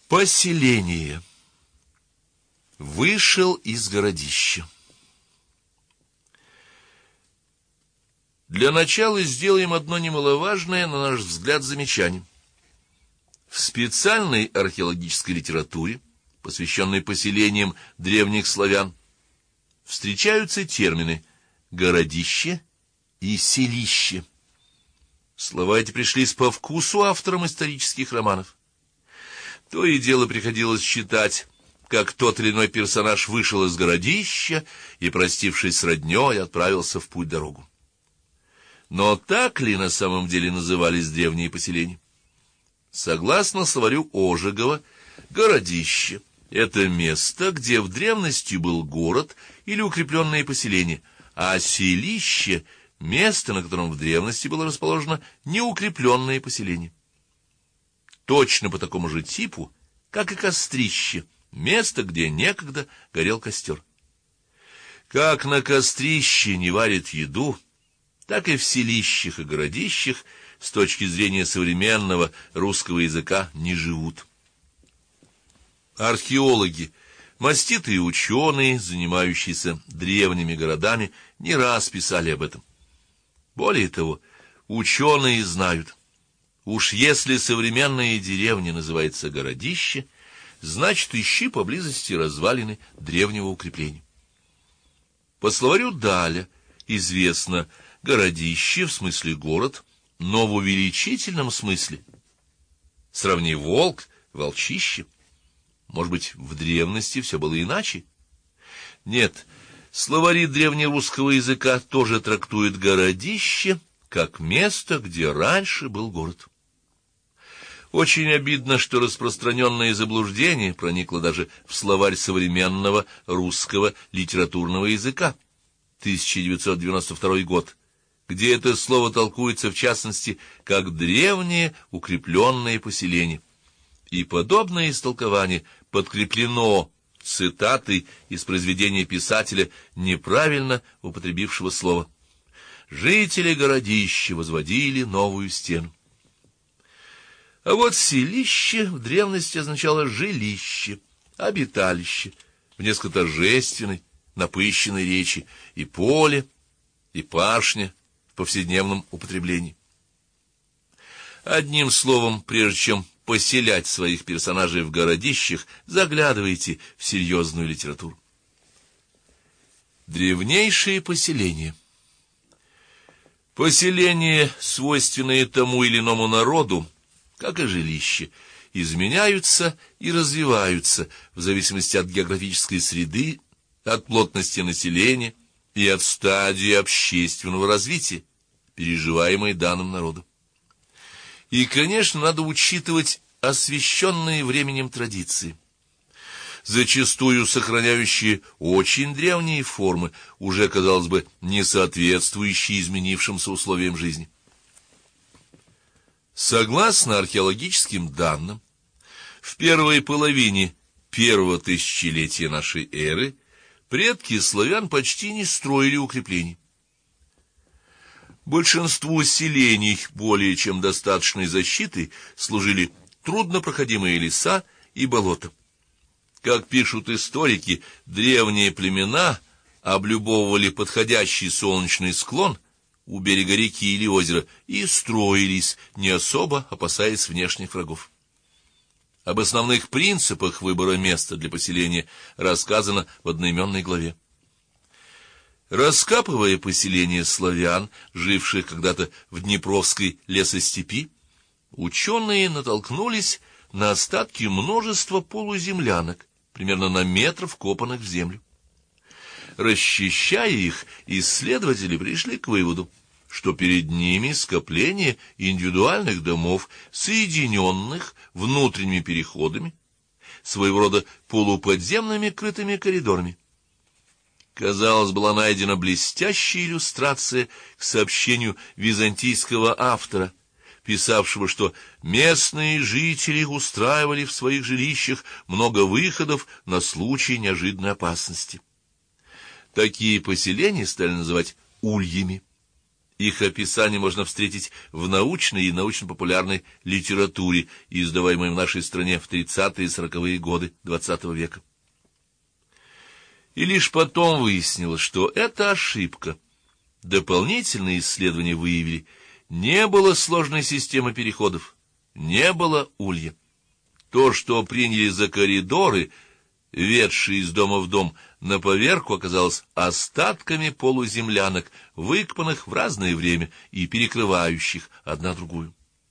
Поселение. Вышел из городища. Для начала сделаем одно немаловажное, на наш взгляд, замечание. В специальной археологической литературе, посвященной поселениям древних славян, встречаются термины «городище» и «селище». Слова эти пришлись по вкусу авторам исторических романов. То и дело приходилось читать, как тот или иной персонаж вышел из городища и, простившись с роднёй, отправился в путь-дорогу. Но так ли на самом деле назывались древние поселения? Согласно словарю Ожегова, городище — это место, где в древности был город или укрепленное поселение, а селище — место, на котором в древности было расположено неукрепленное поселение. Точно по такому же типу, как и кострище, место, где некогда горел костер. Как на кострище не варят еду, так и в селищах и городищах с точки зрения современного русского языка не живут. Археологи, маститые ученые, занимающиеся древними городами, не раз писали об этом. Более того, ученые знают, уж если современная деревня называется городище, значит, ищи поблизости развалины древнего укрепления. По словарю Даля известно городище в смысле город, но в увеличительном смысле. Сравни волк, волчище. Может быть, в древности все было иначе? Нет, словари древнерусского языка тоже трактуют городище как место, где раньше был город. Очень обидно, что распространенное заблуждение проникло даже в словарь современного русского литературного языка, 1992 год, где это слово толкуется в частности как древнее укрепленное поселение. И подобное истолкование подкреплено цитатой из произведения писателя, неправильно употребившего слово. «Жители городища возводили новую стену». А вот селище в древности означало жилище, обиталище, в несколько торжественной, напыщенной речи, и поле, и пашня в повседневном употреблении. Одним словом, прежде чем поселять своих персонажей в городищах, заглядывайте в серьезную литературу. Древнейшие поселения. Поселения, свойственные тому или иному народу, как и жилища, изменяются и развиваются в зависимости от географической среды, от плотности населения и от стадии общественного развития, переживаемой данным народом. И, конечно, надо учитывать освященные временем традиции, зачастую сохраняющие очень древние формы, уже, казалось бы, не соответствующие изменившимся условиям жизни. Согласно археологическим данным, в первой половине первого тысячелетия нашей эры предки славян почти не строили укреплений. Большинству селений более чем достаточной защитой служили труднопроходимые леса и болота. Как пишут историки, древние племена облюбовывали подходящий солнечный склон у берега реки или озера и строились, не особо опасаясь внешних врагов. Об основных принципах выбора места для поселения рассказано в одноименной главе. Раскапывая поселения славян, живших когда-то в Днепровской лесостепи, ученые натолкнулись на остатки множества полуземлянок, примерно на метр вкопанных в землю. Расчищая их, исследователи пришли к выводу, что перед ними скопление индивидуальных домов, соединенных внутренними переходами, своего рода полуподземными крытыми коридорами. Казалось, была найдена блестящая иллюстрация к сообщению византийского автора, писавшего, что местные жители устраивали в своих жилищах много выходов на случай неожиданной опасности. Такие поселения стали называть ульями. Их описание можно встретить в научной и научно-популярной литературе, издаваемой в нашей стране в 30-е и 40-е годы XX века. И лишь потом выяснилось, что это ошибка. Дополнительные исследования выявили: не было сложной системы переходов, не было улья. То, что приняли за коридоры, ведшие из дома в дом, на поверку оказалось остатками полуземлянок, выкопанных в разное время и перекрывающих одна другую.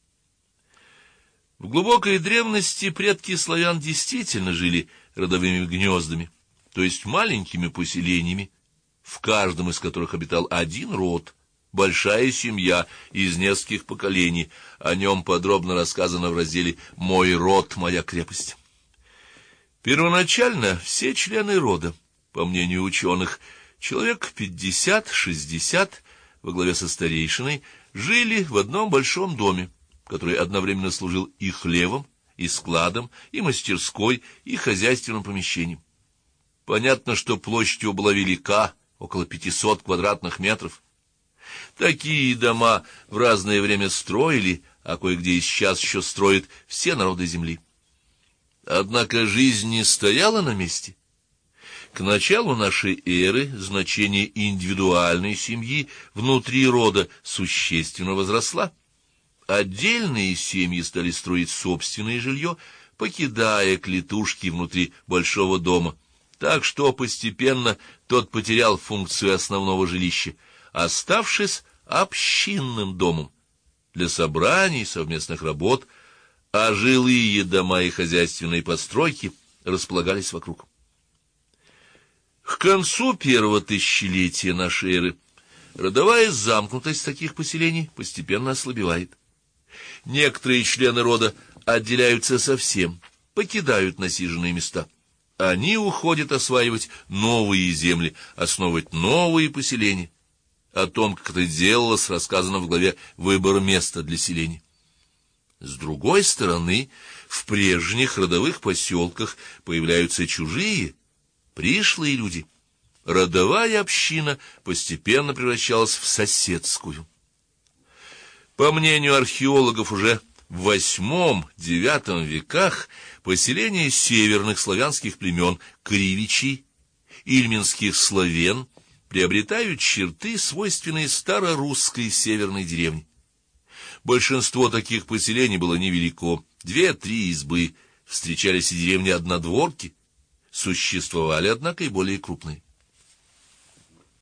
В глубокой древности предки славян действительно жили родовыми гнездами, то есть маленькими поселениями, в каждом из которых обитал один род, большая семья из нескольких поколений. О нем подробно рассказано в разделе «Мой род, моя крепость». Первоначально все члены рода, по мнению ученых, человек 50-60, во главе со старейшиной, жили в одном большом доме, который одновременно служил и хлевом, и складом, и мастерской, и хозяйственным помещением. Понятно, что площадь его была велика, около 500 квадратных метров. Такие дома в разное время строили, а кое-где и сейчас еще строят все народы земли. Однако жизнь не стояла на месте. К началу нашей эры значение индивидуальной семьи внутри рода существенно возросло. Отдельные семьи стали строить собственное жилье, покидая клетушки внутри большого дома, так что постепенно тот потерял функцию основного жилища, оставшись общинным домом для собраний, совместных работ, а жилые дома и хозяйственные постройки располагались вокруг. К концу первого тысячелетия нашей эры родовая замкнутость таких поселений постепенно ослабевает. Некоторые члены рода отделяются совсем, покидают насиженные места. Они уходят осваивать новые земли, основывать новые поселения. О том, как это делалось, рассказано в главе «Выбор места для селения». С другой стороны, в прежних родовых поселках появляются чужие, пришлые люди. Родовая община постепенно превращалась в соседскую. По мнению археологов, уже в VIII-IX веках поселения северных славянских племен кривичей, ильминских славян приобретают черты, свойственные старорусской северной деревне. Большинство таких поселений было невелико, 2-3 избы, встречались и деревни-однодворки, существовали, однако, и более крупные.